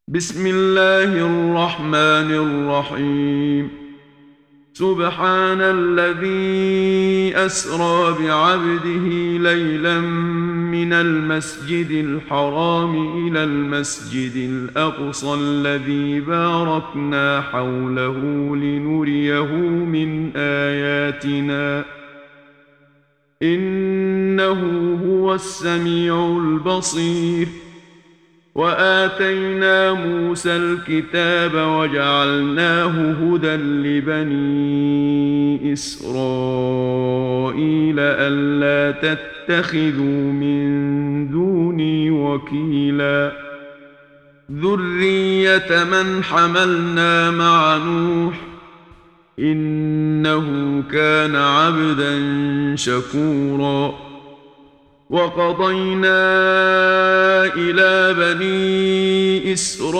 بسم الله الرحمن الرحيم. سبحان الذي أسرى بعبده ليلا من المسجد الحرام إلى المسجد الأقصى الذي باركنا حوله لنريه من آياتنا إنه هو السميع البصير. وآتينا موسى الكتاب وجعلناه هدى لبني إسرائيل ألا تتخذوا من دوني وكيلا ذرية من حملنا مع نوح إنه كان عبدا شكورا. وقضينا إلى بني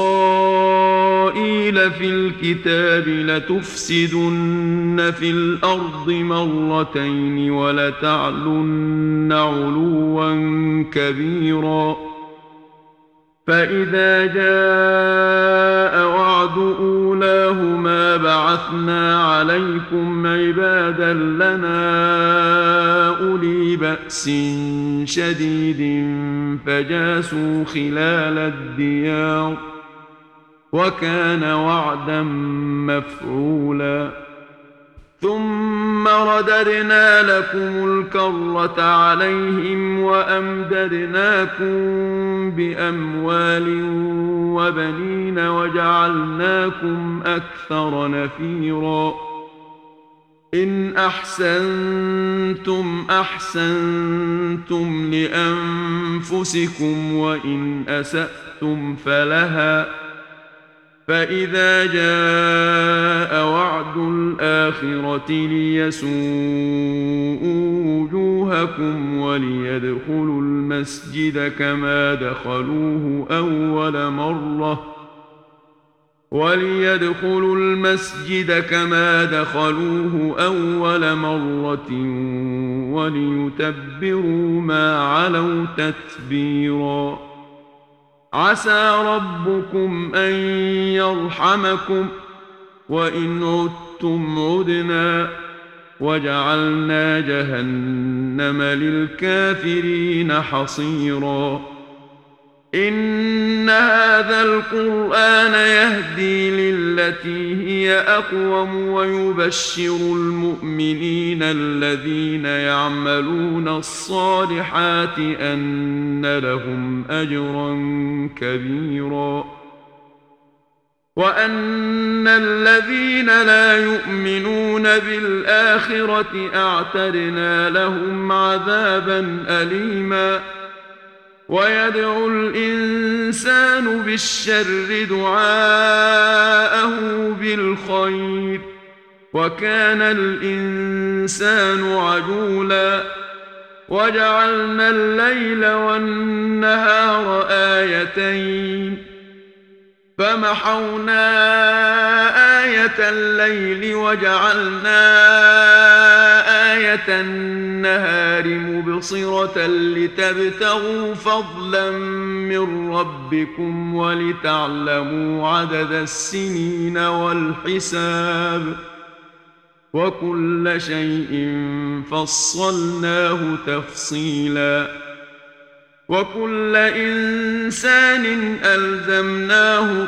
إسرائيل في الكتاب لتفسدن في الأرض مرتين ولتعلن علوا كبيرا. فإذا جاء وعد أولاهما بعثنا عليكم عبادا لنا أولي بأس شديد فجاسوا خلال الديار وكان وعدا مفعولا. ثم رددنا لكم الكرة عليهم وأمددناكم بأموال وبنين وجعلناكم أكثر نفيرا. إن أحسنتم أحسنتم لأنفسكم وإن أسأتم فلها. فإذا جاء وعد الآخرة ليسوءوا وجوهكم وليدخلوا المسجد كما دخلوه أول مرة وليتبروا ما علوا تتبيرا. عسى ربكم أن يرحمكم وإن عدتم عدنا وجعلنا جهنم للكافرين حصيرا. إن هذا القرآن يهدي للتي هي أقوم ويبشر المؤمنين الذين يعملون الصالحات أن لهم أجرا كبيرا وأن الذين لا يؤمنون بالآخرة أعتدنا لهم عذابا أليما. ويدعو الإنسان بالشر دعاءه بالخير وكان الإنسان عجولا. وجعلنا الليل والنهار آيتين فمحونا آية الليل وجعلنا آية النهار مبصرة لتبتغوا فضلا من ربكم ولتعلموا عدد السنين والحساب وكل شيء فصلناه تفصيلا. وكل إنسان ألزمناه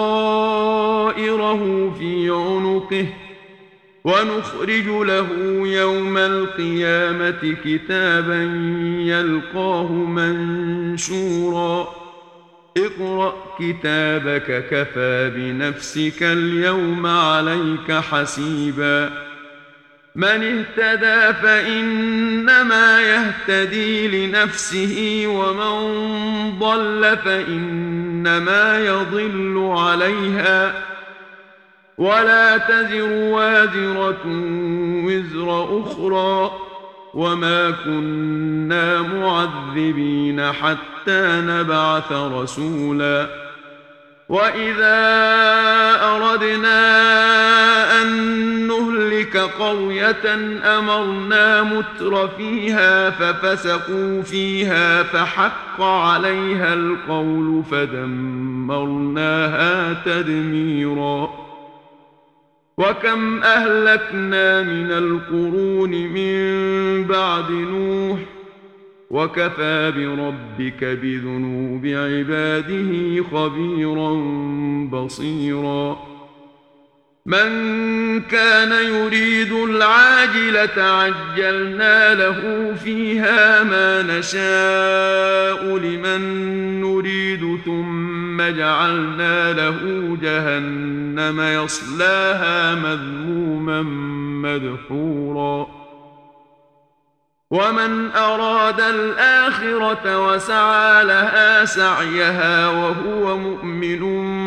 طائره في عنقه ونخرج له يوم القيامة كتابا يلقاه منشورا. اقرأ كتابك كفى بنفسك اليوم عليك حسيبا. من اهتدى فإنما يهتدي لنفسه ومن ضل فإنما يضل عليها ولا تزر وازرة وزر أخرى وما كنا معذبين حتى نبعث رسولا. وإذا أردنا أن نهلك قرية أمرنا متر فيها ففسقوا فيها فحق عليها القول فدمرناها تدميرا. وكم أهلكنا من القرون من بعد نوح وكفى بربك بذنوب عباده خبيرا بصيرا. من كان يريد العاجلة عجلنا له فيها ما نشاء لمن نريد ثم جعلنا له جهنم يصلاها مذموما مدحورا. ومن أراد الآخرة وسعى لها سعيها وهو مؤمن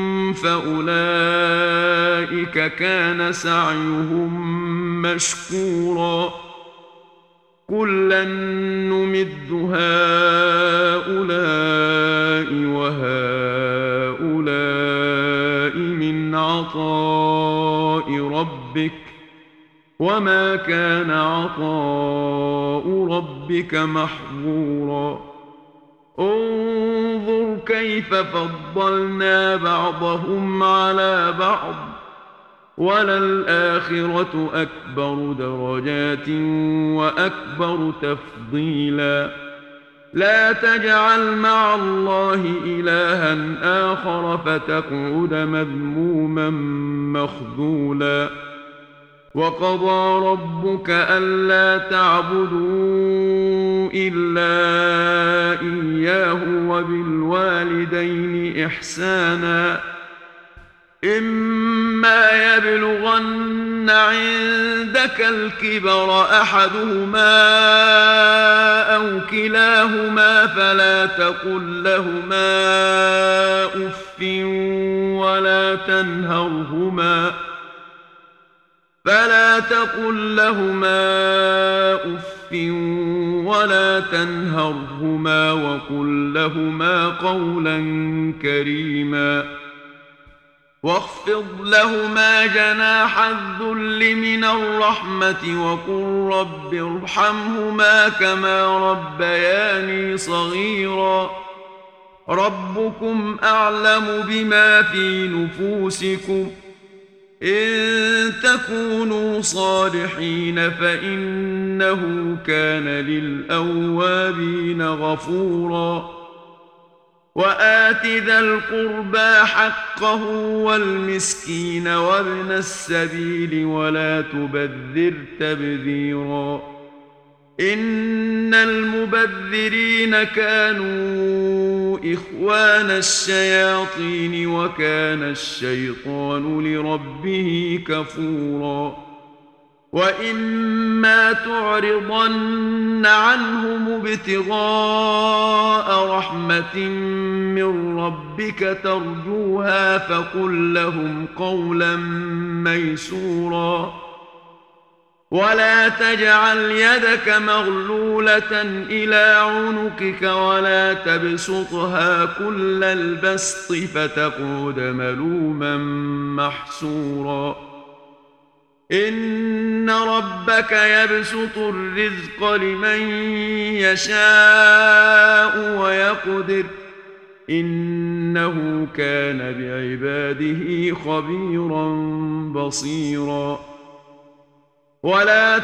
فأولئك كان سعيهم مشكورا. كلا نمد هؤلاء وهؤلاء من عطاء ربك وما كان عطاء ربك محظورا. انظر كيف فضلنا بعضهم على بعض وللآخرة أكبر درجات وأكبر تفضيلا. لا تجعل مع الله إلها آخر فتقعد مذموما مخذولا. وقضى ربك ألا تعبدوا إلا إياه وبالوالدين إحسانا. إما يبلغن عندك الكبر أحدهما أو كلاهما فلا تقل لهما أف ولا تنهرهما وقل لهما قولا كريما. واخفض لهما جناح الذل من الرحمة وقل رب ارحمهما كما ربياني صغيرا. ربكم أعلم بما في نفوسكم إن تكونوا صالحين فإنه كان للأوابين غفورا. وآت ذا القربى حقه والمسكين وابن السبيل ولا تبذر تبذيرا. إن المبذرين كانوا إخوان الشياطين وكان الشيطان لربه كفورا. وإما تعرضن عنهم ابتغاء رحمة من ربك ترجوها فقل لهم قولا ميسورا. ولا تجعل يدك مغلولة إلى عنقك ولا تبسطها كل البسط فتقعد ملوما محسورا. إن ربك يبسط الرزق لمن يشاء ويقدر إنه كان بعباده خبيرا بصيرا. ولا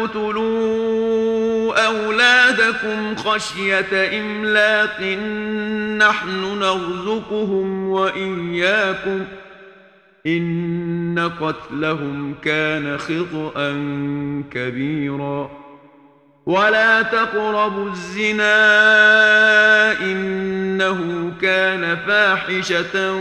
تقتلوا أولادكم خشية إملاق نحن نرزقهم وإياكم إن قتلهم كان خطأ كبيرا. ولا تقربوا الزنا إنه كان فاحشة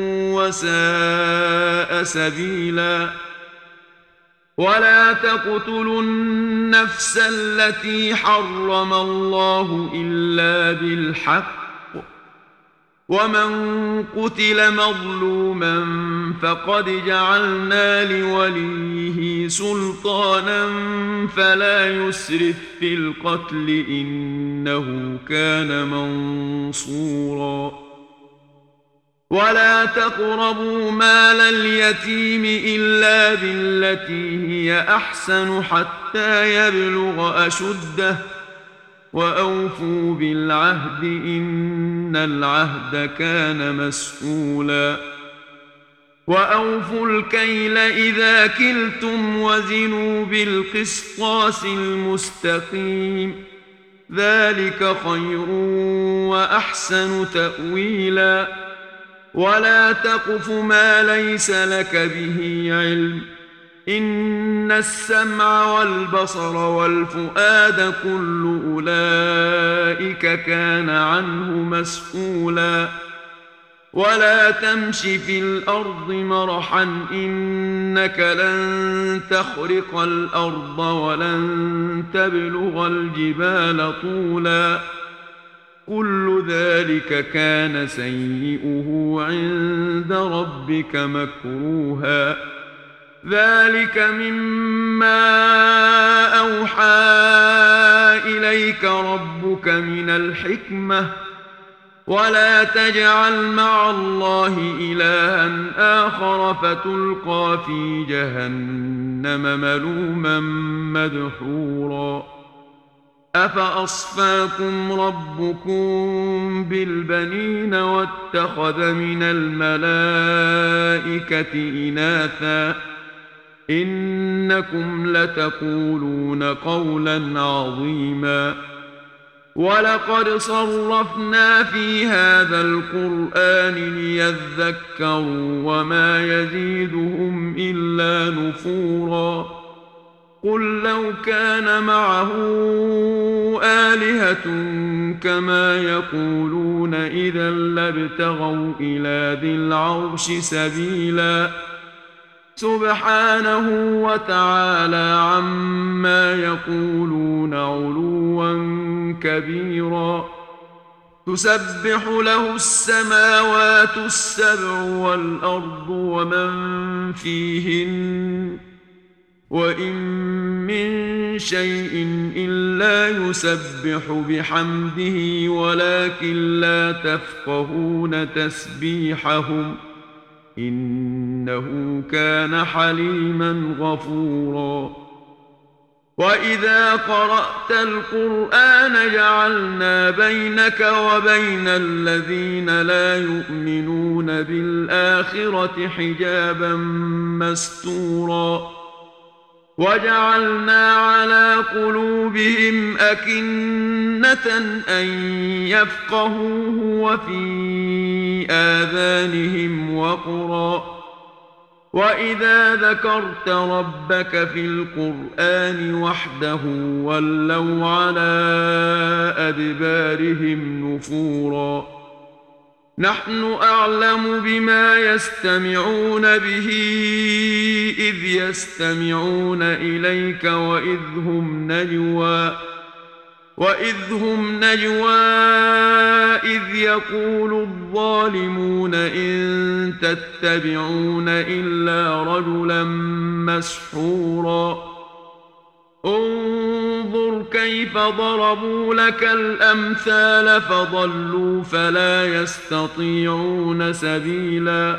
وساء سبيلا. ولا تقتلوا النفس التي حرم الله إلا بالحق ومن قتل مظلوما فقد جعلنا لوليه سلطانا فلا يسرف في القتل إنه كان منصورا. ولا تقربوا مال اليتيم إلا بالتي هي أحسن حتى يبلغ أشده وأوفوا بالعهد إن العهد كان مسؤولا وأوفوا الكيل إذا كلتم وزنوا بالقسطاس المستقيم ذلك خير وأحسن تأويلا ولا تقف ما ليس لك به علم إن السمع والبصر والفؤاد كل أولئك كان عنه مسؤولا ولا تمش في الأرض مرحا إنك لن تخرق الأرض ولن تبلغ الجبال طولا كل ذلك كان سيئه عند ربك مكروها ذلك مما أوحى إليك ربك من الحكمة ولا تجعل مع الله إلها آخر فتلقى في جهنم ملوما مدحورا أفأصفاكم ربكم بالبنين واتخذ من الملائكة إناثا إنكم لتقولون قولا عظيما ولقد صرفنا في هذا القرآن ليذكروا وما يزيدهم إلا نفورا قل لو كان معه آلهة كما يقولون إذا لابتغوا إلى ذي العرش سبيلا سبحانه وتعالى عما يقولون علوا كبيرا تسبح له السماوات السبع والأرض ومن فيهن وإن من شيء إلا يسبح بحمده ولكن لا تفقهون تسبيحهم إنه كان حليما غفورا وإذا قرأت القرآن جعلنا بينك وبين الذين لا يؤمنون بالآخرة حجابا مستورا وجعلنا على قلوبهم أكنة أن يفقهوه وفي آذانهم وقرا وإذا ذكرت ربك في القرآن وحده ولوا على أدبارهم نفورا نحن أعلم بما يستمعون به إذ يستمعون إليك وإذ هم نجوى إذ يقول الظالمون إن تتبعون إلا رجلا مسحورا انظر كيف ضربوا لك الأمثال فضلوا فلا يستطيعون سبيلا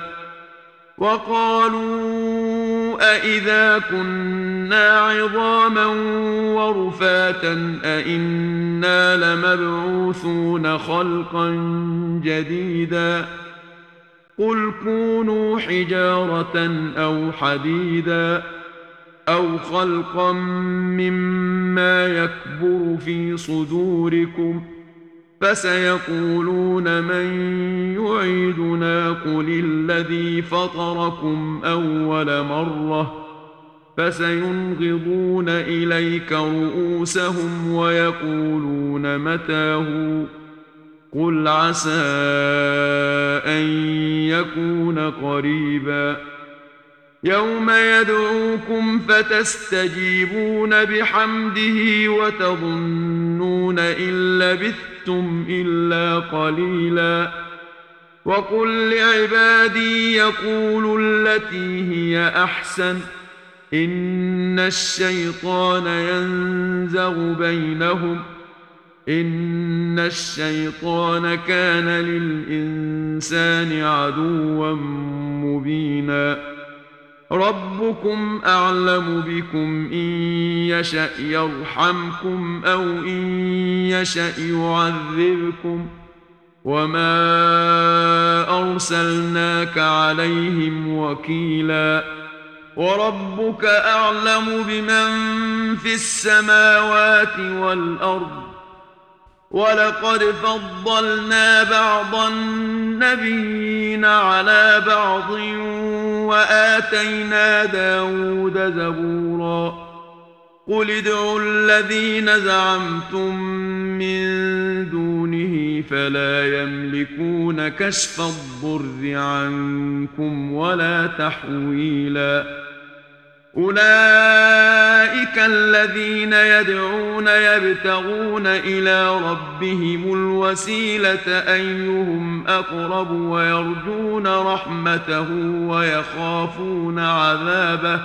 وقالوا أإذا كنا عظاما ورفاتا أإنا لمبعوثون خلقا جديدا قل كونوا حجارة أو حديدا أو خلقا مما يكبر في صدوركم فسيقولون من يعيدنا قل الذي فطركم أول مرة فسينغضون إليك رؤوسهم ويقولون متاه قل عسى أن يكون قريبا يوم يدعوكم فتستجيبون بحمده وتظنون إن لبثتم إلا قليلا وقل لعبادي يقولوا التي هي أحسن إن الشيطان ينزغ بينهم إن الشيطان كان للإنسان عدوا مبينا ربكم أعلم بكم إن يشأ يرحمكم أو إن يشأ يعذبكم وما أرسلناك عليهم وكيلا وربك أعلم بمن في السماوات والأرض ولقد فضلنا بعض النبيين على بعض وآتينا داود زبورا قل ادعوا الذين زعمتم من دونه فلا يملكون كشف الضر عنكم ولا تحويلا أولئك الذين يدعون يبتغون إلى ربهم الوسيلة أيهم أقرب ويرجون رحمته ويخافون عذابه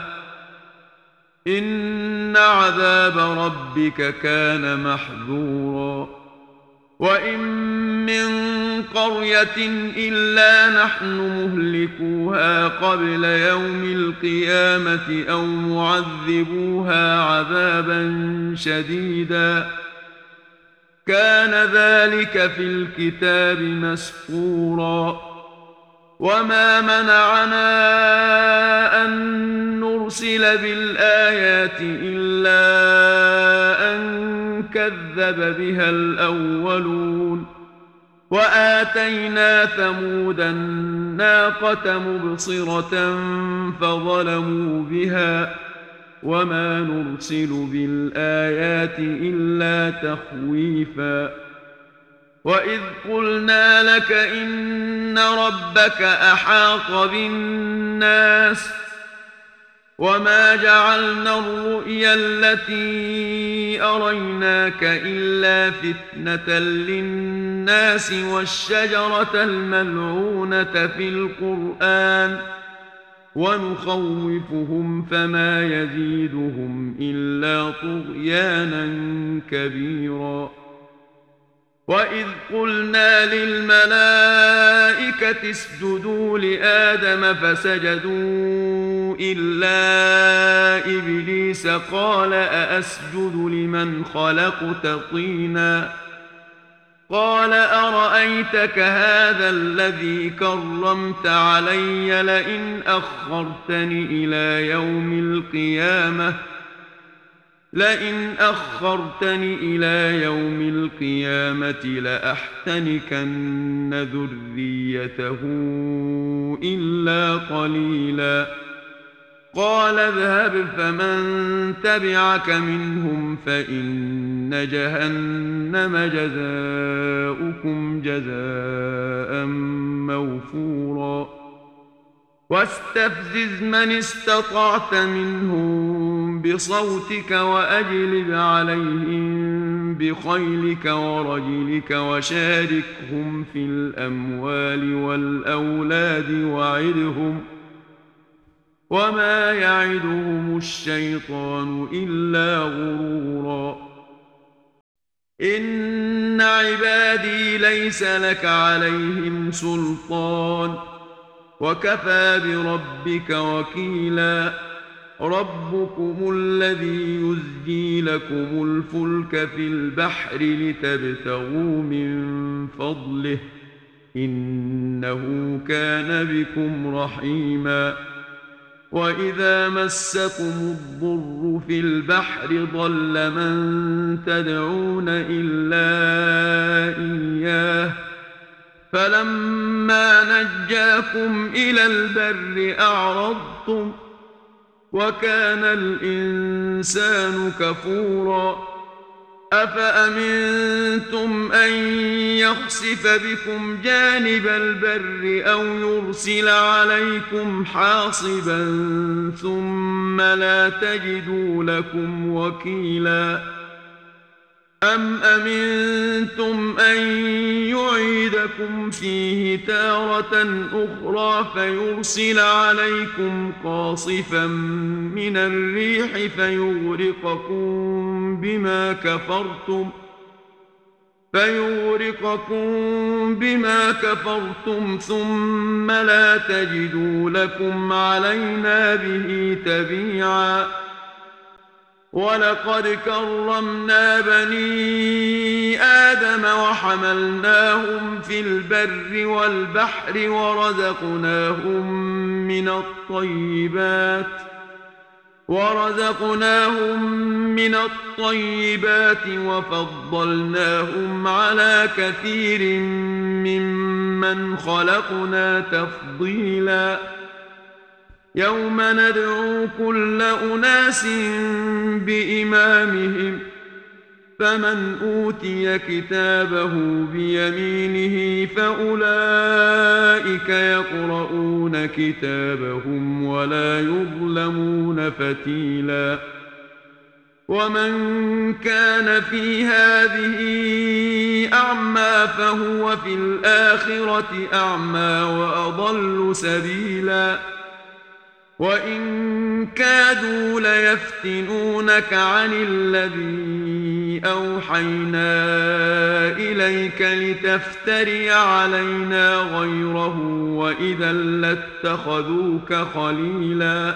إن عذاب ربك كان محذورا وإن من قرية إلا نحن مهلكوها قبل يوم القيامة أو معذبوها عذابا شديدا كان ذلك في الكتاب مسطورا وما منعنا أن نرسل بالآيات إلا أن كذب بها الأولون وآتينا ثمود الناقة مبصرة فظلموا بها وما نرسل بالآيات إلا تخويفا وإذ قلنا لك إن ربك أحاط بالناس وما جعلنا الرؤيا التي أريناك إلا فتنة للناس والشجرة الملعونة في القرآن ونخوفهم فما يزيدهم إلا طغيانا كبيرا وإذ قلنا للملائكة اسجدوا لآدم فسجدوا إلا إبليس قال أأسجد لمن خلقت طينا قال أرأيتك هذا الذي كرمت علي لئن أخرتني إلى يوم القيامة لأحتنكن ذريته إلا قليلا قال اذهب فمن تبعك منهم فإن جهنم جزاؤكم جزاء موفورا واستفزز من استطعت منهم بصوتك وأجلب عليهم بخيلك ورجلك وشاركهم في الأموال والأولاد وعدهم وما يعدهم الشيطان إلا غرورا إن عبادي ليس لك عليهم سلطان وكفى بربك وكيلا ربكم الذي يزجي لكم الفلك في البحر لتبتغوا من فضله إنه كان بكم رحيما وإذا مسكم الضر في البحر ضل من تدعون إلا إياه فلما نجاكم إلى البر أعرضتم وكان الإنسان كفورا أفأمنتم أن يخسف بكم جانب البر أو يرسل عليكم حاصبا ثم لا تجدوا لكم وكيلا أم أمنتم أن يعيدكم فيه تارة أخرى فيرسل عليكم قاصفا من الريح فيغرقكم بما كفرتم فيغرقكم بما كفرتم ثم لا تجدوا لكم علينا به تبيعا. ولقد كرمنا بني آدم وحملناهم في البر والبحر ورزقناهم من الطيبات وفضلناهم على كثير ممن خلقنا تفضيلا. يوم ندعو كل أناس بإمامهم فمن أوتي كتابه بيمينه فأولئك يقرؤون كتابهم ولا يظلمون فتيلا. ومن كان في هذه أعمى فهو في الآخرة أعمى وأضل سبيلا. وإن كادوا ليفتنونك عن الذي أوحينا إليك لتفتري علينا غيره وإذا لاتخذوك خليلا.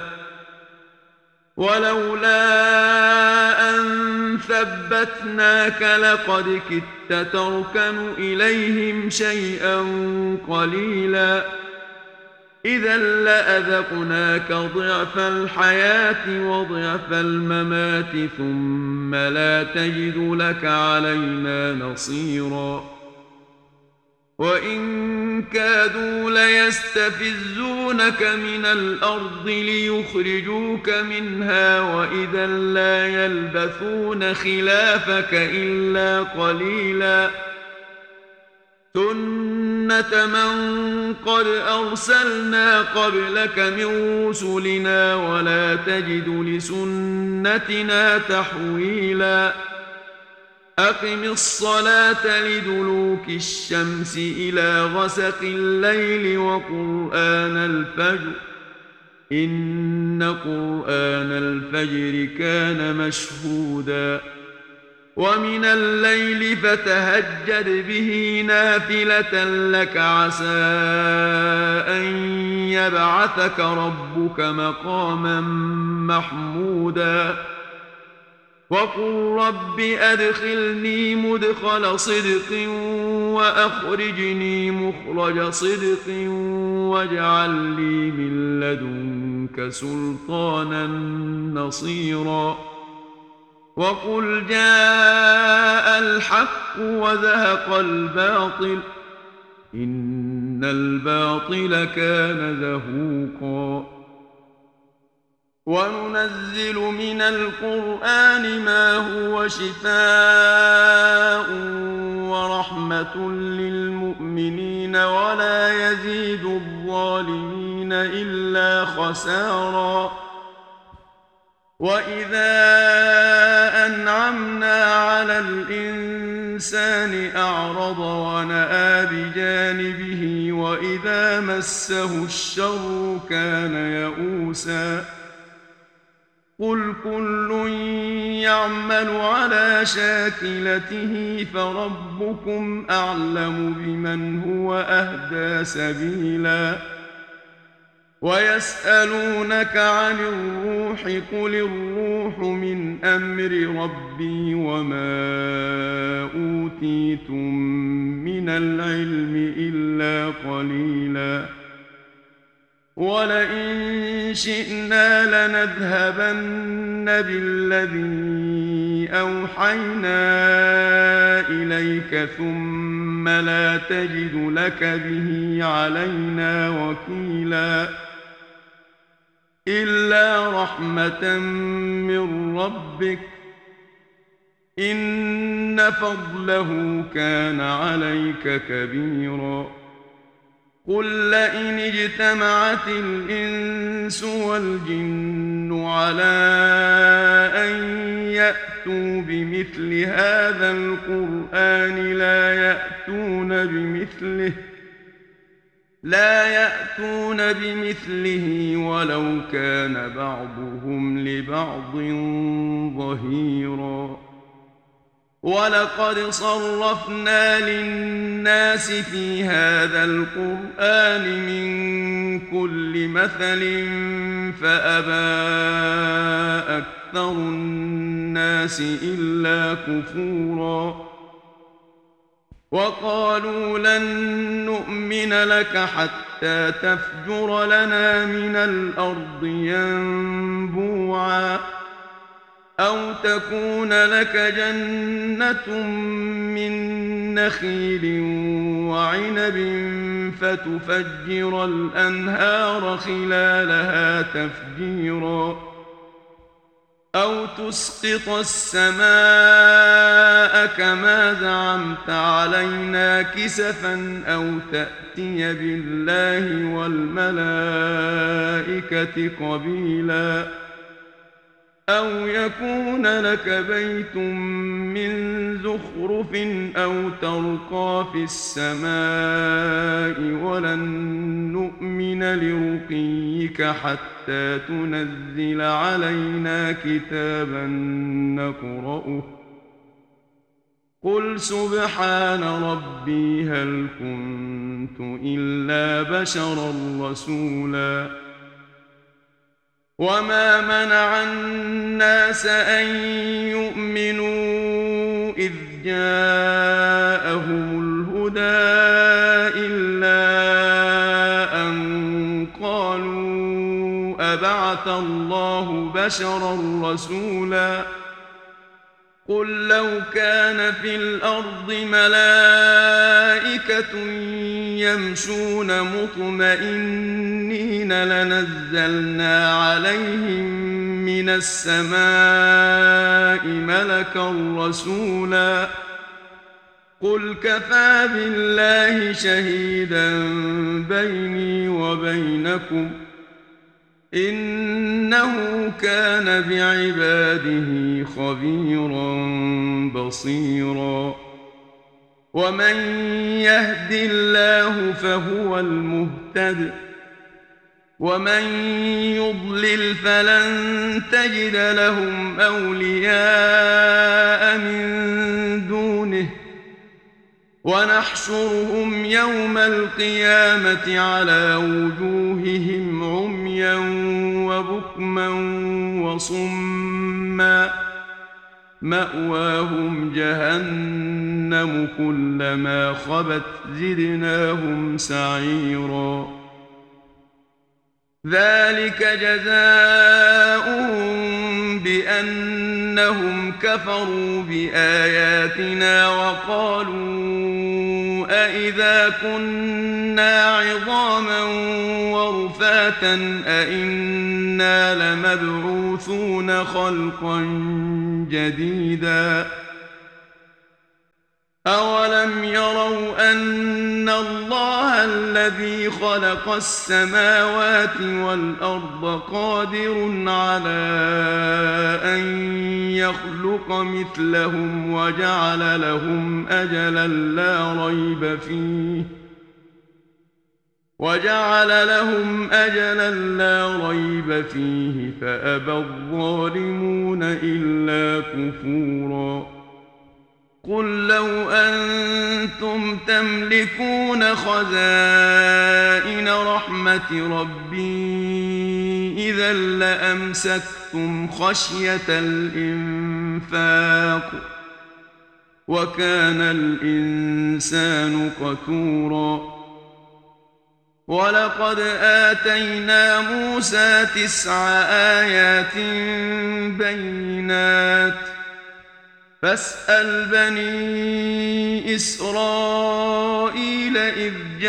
ولولا أن ثبتناك لقد كدت تركن إليهم شيئا قليلا. إذا لأذقناك ضعف الحياة وضعف الممات ثم لا تجد لك علينا نصيرا. وإن كادوا ليستفزونك من الأرض ليخرجوك منها وإذا لا يلبثون خلافك إلا قليلا. سنة من قد أرسلنا قبلك من رسلنا ولا تجد لسنتنا تحويلا. أقم الصلاة لدلوك الشمس إلى غسق الليل وقرآن الفجر إن قرآن الفجر كان مشهودا. ومن الليل فتهجد به نافلة لك عسى أن يبعثك ربك مقاما محمودا. وقل رب أدخلني مدخل صدق وأخرجني مخرج صدق واجعل لي من لدنك سلطانا نصيرا. وقل جاء الحق وزهق الباطل إن الباطل كان زهوقا. وننزل من القرآن ما هو شفاء ورحمة للمؤمنين ولا يزيد الظالمين إلا خسارا. وإذا أنعمنا على الإنسان أعرض ونأى بجانبه وإذا مسه الشر كان يئوسا. قل كل يعمل على شاكلته فربكم أعلم بمن هو أهدى سبيلا. ويسألونك عن الروح قل الروح من أمر ربي وما أوتيتم من العلم إلا قليلا. ولئن شئنا لنذهبن بالذي أوحينا إليك ثم لا تجد لك به علينا وكيلا. إلا رحمة من ربك إن فضله كان عليك كبيرا. قل لئن اجتمعت الإنس والجن على أن يأتوا بمثل هذا القرآن لا يأتون بمثله ولو كان بعضهم لبعض ظهيرا. ولقد صرفنا للناس في هذا القرآن من كل مثل فأبى أكثر الناس إلا كفورا وقالوا لن نؤمن لك حتى تفجر لنا من الأرض ينبوعا أو تكون لك جنة من نخيل وعنب فتفجر الأنهار خلالها تفجيرا أو تسقط السماء كما زعمت علينا كسفا أو تأتي بالله والملائكة قبيلا أو يكون لك بيت من زخرف أو ترقى في السماء ولن نؤمن لرقيك حتى تنزل علينا كتابا نقرأه قل سبحان ربي هل كنت إلا بشرا رسولا وما منع الناس أن يؤمنوا إذ جاءهم الهدى إلا أن قالوا أبعث الله بشرا رسولا قل لو كان في الأرض ملائكة يمشون مطمئنين لنزلنا عليهم من السماء ملكا رسولا قل كفى بالله شهيدا بيني وبينكم إنه كان بعباده خبيرا بصيرا ومن يهد الله فهو المهتد ومن يضلل فلن تجد لهم أولياء من دونه ونحشرهم يوم القيامة على وجوههم عميا وبكما وصما مأواهم جهنم كلما خبت زدناهم سعيرا ذلك جزاؤهم بأنهم كفروا بآياتنا وقالوا أإذا كنا عظاما ورفاتا أإنا لمبعوثون خلقا جديدا أولم يروا أن الله الذي خلق السماوات والأرض قادر على أن يخلق مثلهم وجعل لهم أجلا لا ريب فيه فأبى الظالمون إلا كفورا قل لو أنتم تملكون خزائن رحمة ربي إذا لأمسكتم خشية الإنفاق وكان الإنسان قتورا ولقد آتينا موسى 9 آيات بينات فاسأل بني إسرائيل إذ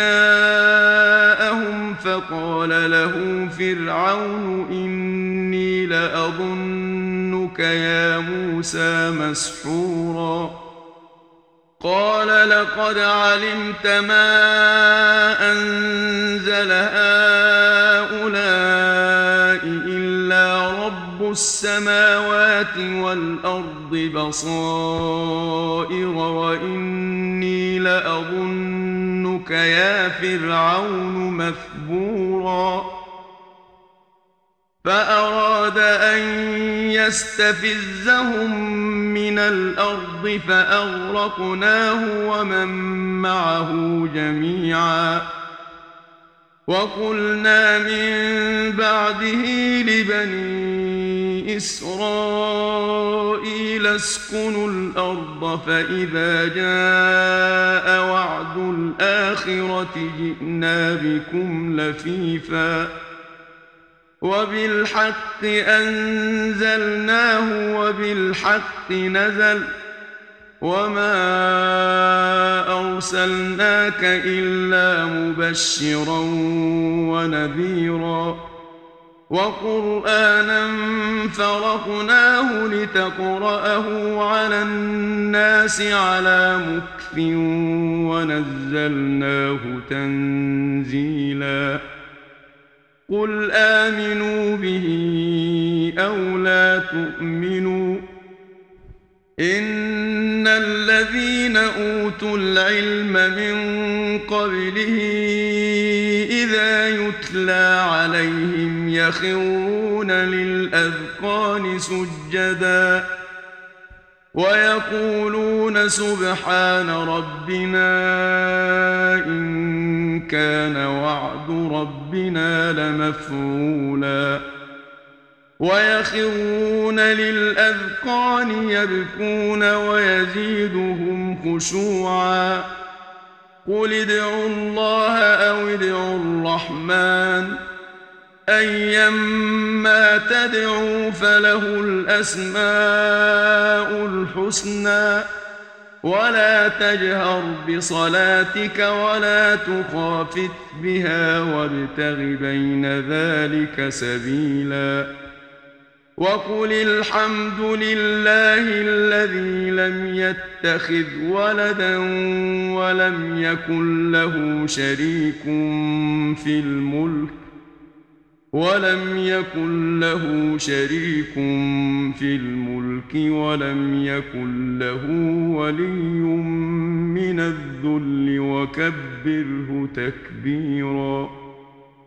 جاءهم فقال له فرعون إني لأظنك يا موسى مسحورا قال لقد علمت ما أنزل هؤلاء إلا رب السماوات والأرض بصائر وإني لأظنك يا فرعون مثبورا فأراد أن يستفزهم من الأرض فأغرقناه ومن معه جميعا. وقلنا من بعده لبني إسرائيل اسكنوا الأرض فإذا جاء وعد الآخرة جئنا بكم لفيفا وبالحق أنزلناه وبالحق نزل وما أرسلناك إلا مبشرا ونذيرا وقرآنا فرقناه لتقرأه على الناس على مكث ونزلناه تنزيلا قل آمنوا به أو لا تؤمنوا إن الذين أوتوا العلم من قبله إذا يتلى عليهم يخرون للأذقان سجدا ويقولون سبحان ربنا إن كان وعد ربنا لمفعولا ويخرون للأذقان يبكون ويزيدهم خشوعا قل ادعوا الله أو ادعوا الرحمن أيما تدعوا فله الأسماء الحسنى ولا تجهر بصلاتك ولا تخافت بها وابتغ بين ذلك سبيلا وقل الحمد لله الذي لم يتخذ ولدا ولم يكن له شريك في الملك ولم يكن له ولي من الذل وكبره تكبيرا.